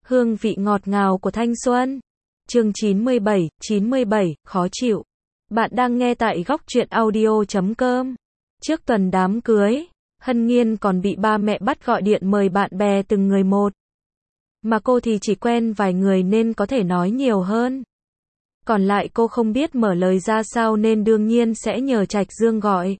Hương vị ngọt ngào của thanh xuân. Chương 97, khó chịu. Bạn đang nghe tại góc truyện audio.com. Trước tuần đám cưới, Hân Nhiên còn bị ba mẹ bắt gọi điện mời bạn bè từng người một. Mà cô thì chỉ quen vài người nên có thể nói nhiều hơn. Còn lại cô không biết mở lời ra sao nên đương nhiên sẽ nhờ Trạch Dương gọi.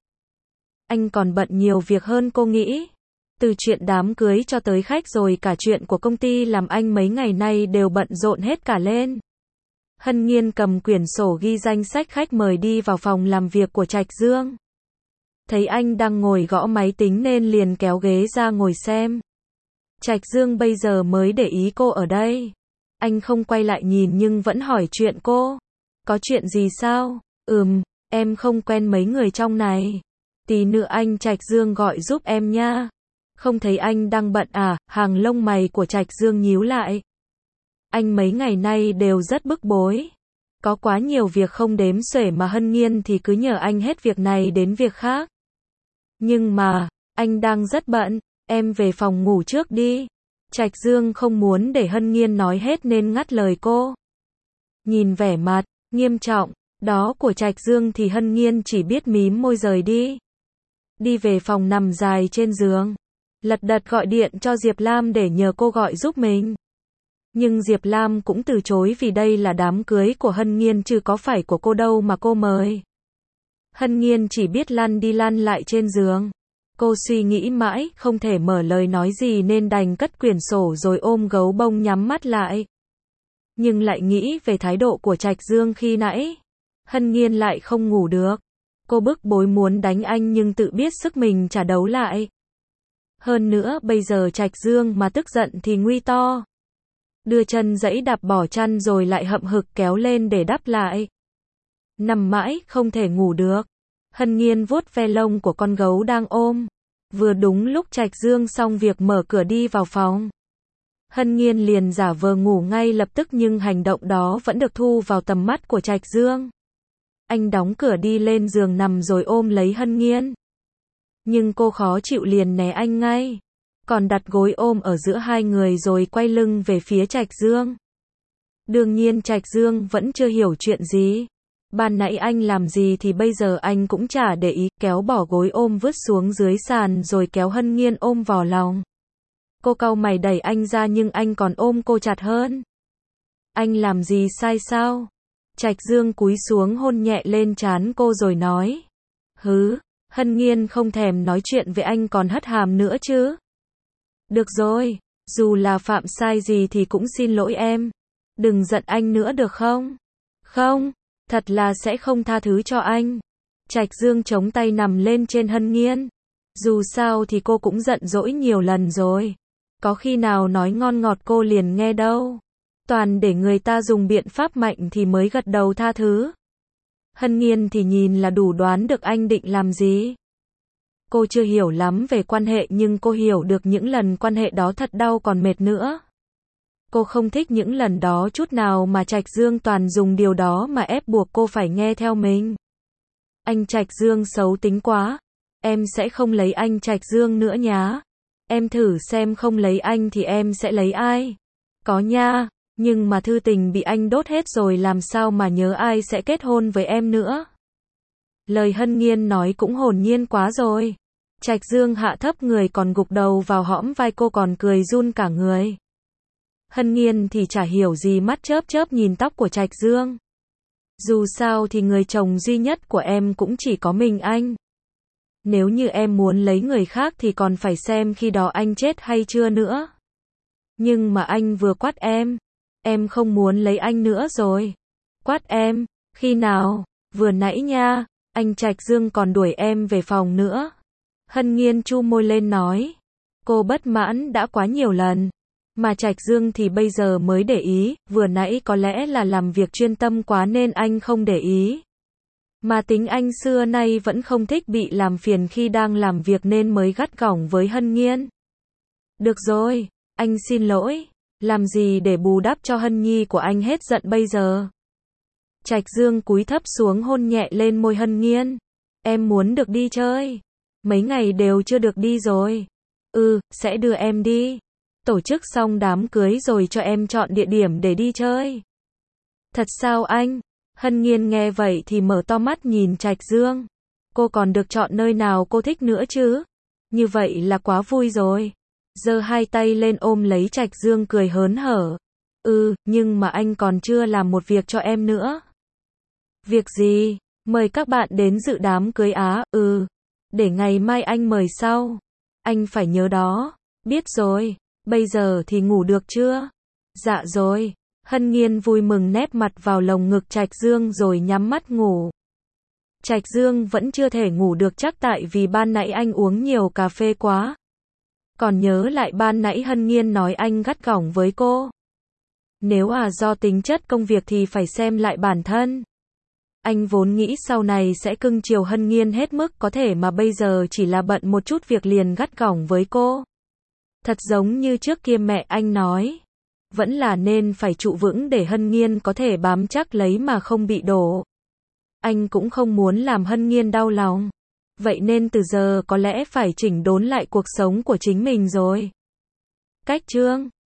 Anh còn bận nhiều việc hơn cô nghĩ. Từ chuyện đám cưới cho tới khách rồi cả chuyện của công ty làm anh mấy ngày nay đều bận rộn hết cả lên. Hân Nhiên cầm quyển sổ ghi danh sách khách mời đi vào phòng làm việc của Trạch Dương. Thấy anh đang ngồi gõ máy tính nên liền kéo ghế ra ngồi xem. Trạch Dương bây giờ mới để ý cô ở đây. Anh không quay lại nhìn nhưng vẫn hỏi chuyện cô. Có chuyện gì sao? Em không quen mấy người trong này. Tí nữa anh Trạch Dương gọi giúp em nha. Không thấy anh đang bận à? Hàng lông mày của Trạch Dương nhíu lại. Anh mấy ngày nay đều rất bức bối. Có quá nhiều việc không đếm xuể mà Hân Nhiên thì cứ nhờ anh hết việc này đến việc khác. Nhưng mà, anh đang rất bận, em về phòng ngủ trước đi. Trạch Dương không muốn để Hân Nhiên nói hết nên ngắt lời cô. Nhìn vẻ mặt nghiêm trọng đó của Trạch Dương thì Hân Nhiên chỉ biết mím môi rời đi. Đi về phòng nằm dài trên giường. Lật đật gọi điện cho Diệp Lam để nhờ cô gọi giúp mình. Nhưng Diệp Lam cũng từ chối vì đây là đám cưới của Hân Nhiên chứ có phải của cô đâu mà cô mời. Hân Nhiên chỉ biết lăn đi lăn lại trên giường. Cô suy nghĩ mãi, không thể mở lời nói gì nên đành cất quyển sổ rồi ôm gấu bông nhắm mắt lại. Nhưng lại nghĩ về thái độ của Trạch Dương khi nãy. Hân Nhiên lại không ngủ được. Cô bức bối muốn đánh anh nhưng tự biết sức mình chả đấu lại. Hơn nữa bây giờ Trạch Dương mà tức giận thì nguy to. Đưa chân giẫy đạp bỏ chăn rồi lại hậm hực kéo lên để đắp lại. Nằm mãi không thể ngủ được. Hân Nhiên vuốt ve lông của con gấu đang ôm. Vừa đúng lúc Trạch Dương xong việc mở cửa đi vào phòng. Hân Nhiên liền giả vờ ngủ ngay lập tức nhưng hành động đó vẫn được thu vào tầm mắt của Trạch Dương. Anh đóng cửa đi lên giường nằm rồi ôm lấy Hân Nhiên. Nhưng cô khó chịu liền né anh ngay. Còn đặt gối ôm ở giữa hai người rồi quay lưng về phía Trạch Dương. Đương nhiên Trạch Dương vẫn chưa hiểu chuyện gì. Ban nãy anh làm gì thì bây giờ anh cũng chả để ý, kéo bỏ gối ôm vứt xuống dưới sàn rồi kéo Hân Nhiên ôm vào lòng. Cô cau mày đẩy anh ra nhưng anh còn ôm cô chặt hơn. Anh làm gì sai sao? Trạch Dương cúi xuống hôn nhẹ lên trán cô rồi nói. Hân Nhiên không thèm nói chuyện với anh còn hất hàm nữa chứ. Được rồi, dù là phạm sai gì thì cũng xin lỗi em. Đừng giận anh nữa được không? Không, thật là sẽ không tha thứ cho anh. Trạch Dương chống tay nằm lên trên Hân Nhiên. Dù sao thì cô cũng giận dỗi nhiều lần rồi. Có khi nào nói ngon ngọt cô liền nghe đâu. Toàn để người ta dùng biện pháp mạnh thì mới gật đầu tha thứ. Hân Nhiên thì nhìn là đủ đoán được anh định làm gì. Cô chưa hiểu lắm về quan hệ nhưng cô hiểu được những lần quan hệ đó thật đau còn mệt nữa. Cô không thích những lần đó chút nào mà Trạch Dương toàn dùng điều đó mà ép buộc cô phải nghe theo mình. Anh Trạch Dương xấu tính quá. Em sẽ không lấy anh Trạch Dương nữa nhá. Em thử xem không lấy anh thì em sẽ lấy ai. Có nha, nhưng mà thư tình bị anh đốt hết rồi làm sao mà nhớ ai sẽ kết hôn với em nữa. Lời Hân Nhiên nói cũng hồn nhiên quá rồi. Trạch Dương hạ thấp người còn gục đầu vào hõm vai cô còn cười run cả người. Hân Nhiên thì chả hiểu gì mắt chớp chớp nhìn tóc của Trạch Dương. Dù sao thì người chồng duy nhất của em cũng chỉ có mình anh. Nếu như em muốn lấy người khác thì còn phải xem khi đó anh chết hay chưa nữa. Nhưng mà anh vừa quát em không muốn lấy anh nữa rồi. Quát em, khi nào? Vừa nãy nha, anh Trạch Dương còn đuổi em về phòng nữa. Hân Nhiên chu môi lên nói. Cô bất mãn đã quá nhiều lần. Mà Trạch Dương thì bây giờ mới để ý, vừa nãy có lẽ là làm việc chuyên tâm quá nên anh không để ý. Mà tính anh xưa nay vẫn không thích bị làm phiền khi đang làm việc nên mới gắt gỏng với Hân Nhiên. Được rồi, anh xin lỗi. Làm gì để bù đắp cho Hân Nhi của anh hết giận bây giờ. Trạch Dương cúi thấp xuống hôn nhẹ lên môi Hân Nhiên. Em muốn được đi chơi. Mấy ngày đều chưa được đi rồi. Sẽ đưa em đi. tổ chức xong đám cưới rồi cho em chọn địa điểm để đi chơi. Thật sao anh? Hân Nhiên nghe vậy thì mở to mắt nhìn Trạch Dương. Cô còn được chọn nơi nào cô thích nữa chứ? Như vậy là quá vui rồi. Giơ hai tay lên ôm lấy Trạch Dương cười hớn hở. Nhưng mà anh còn chưa làm một việc cho em nữa. Việc gì? Mời các bạn đến dự đám cưới á? Để ngày mai anh mời sau. Anh phải nhớ đó. Biết rồi. Bây giờ thì ngủ được chưa? Dạ rồi. Hân Nhiên vui mừng nép mặt vào lồng ngực Trạch Dương rồi nhắm mắt ngủ. Trạch Dương vẫn chưa thể ngủ được chắc tại vì ban nãy anh uống nhiều cà phê quá. Còn nhớ lại ban nãy Hân Nhiên nói anh gắt gỏng với cô. Nếu do tính chất công việc thì phải xem lại bản thân. Anh vốn nghĩ sau này sẽ cưng chiều Hân Nhiên hết mức có thể mà bây giờ chỉ là bận một chút việc liền gắt gỏng với cô. Thật giống như trước kia mẹ anh nói. Vẫn là nên phải trụ vững để Hân Nhiên có thể bám chắc lấy mà không bị đổ. Anh cũng không muốn làm Hân Nhiên đau lòng. Vậy nên từ giờ có lẽ phải chỉnh đốn lại cuộc sống của chính mình rồi. Cách chương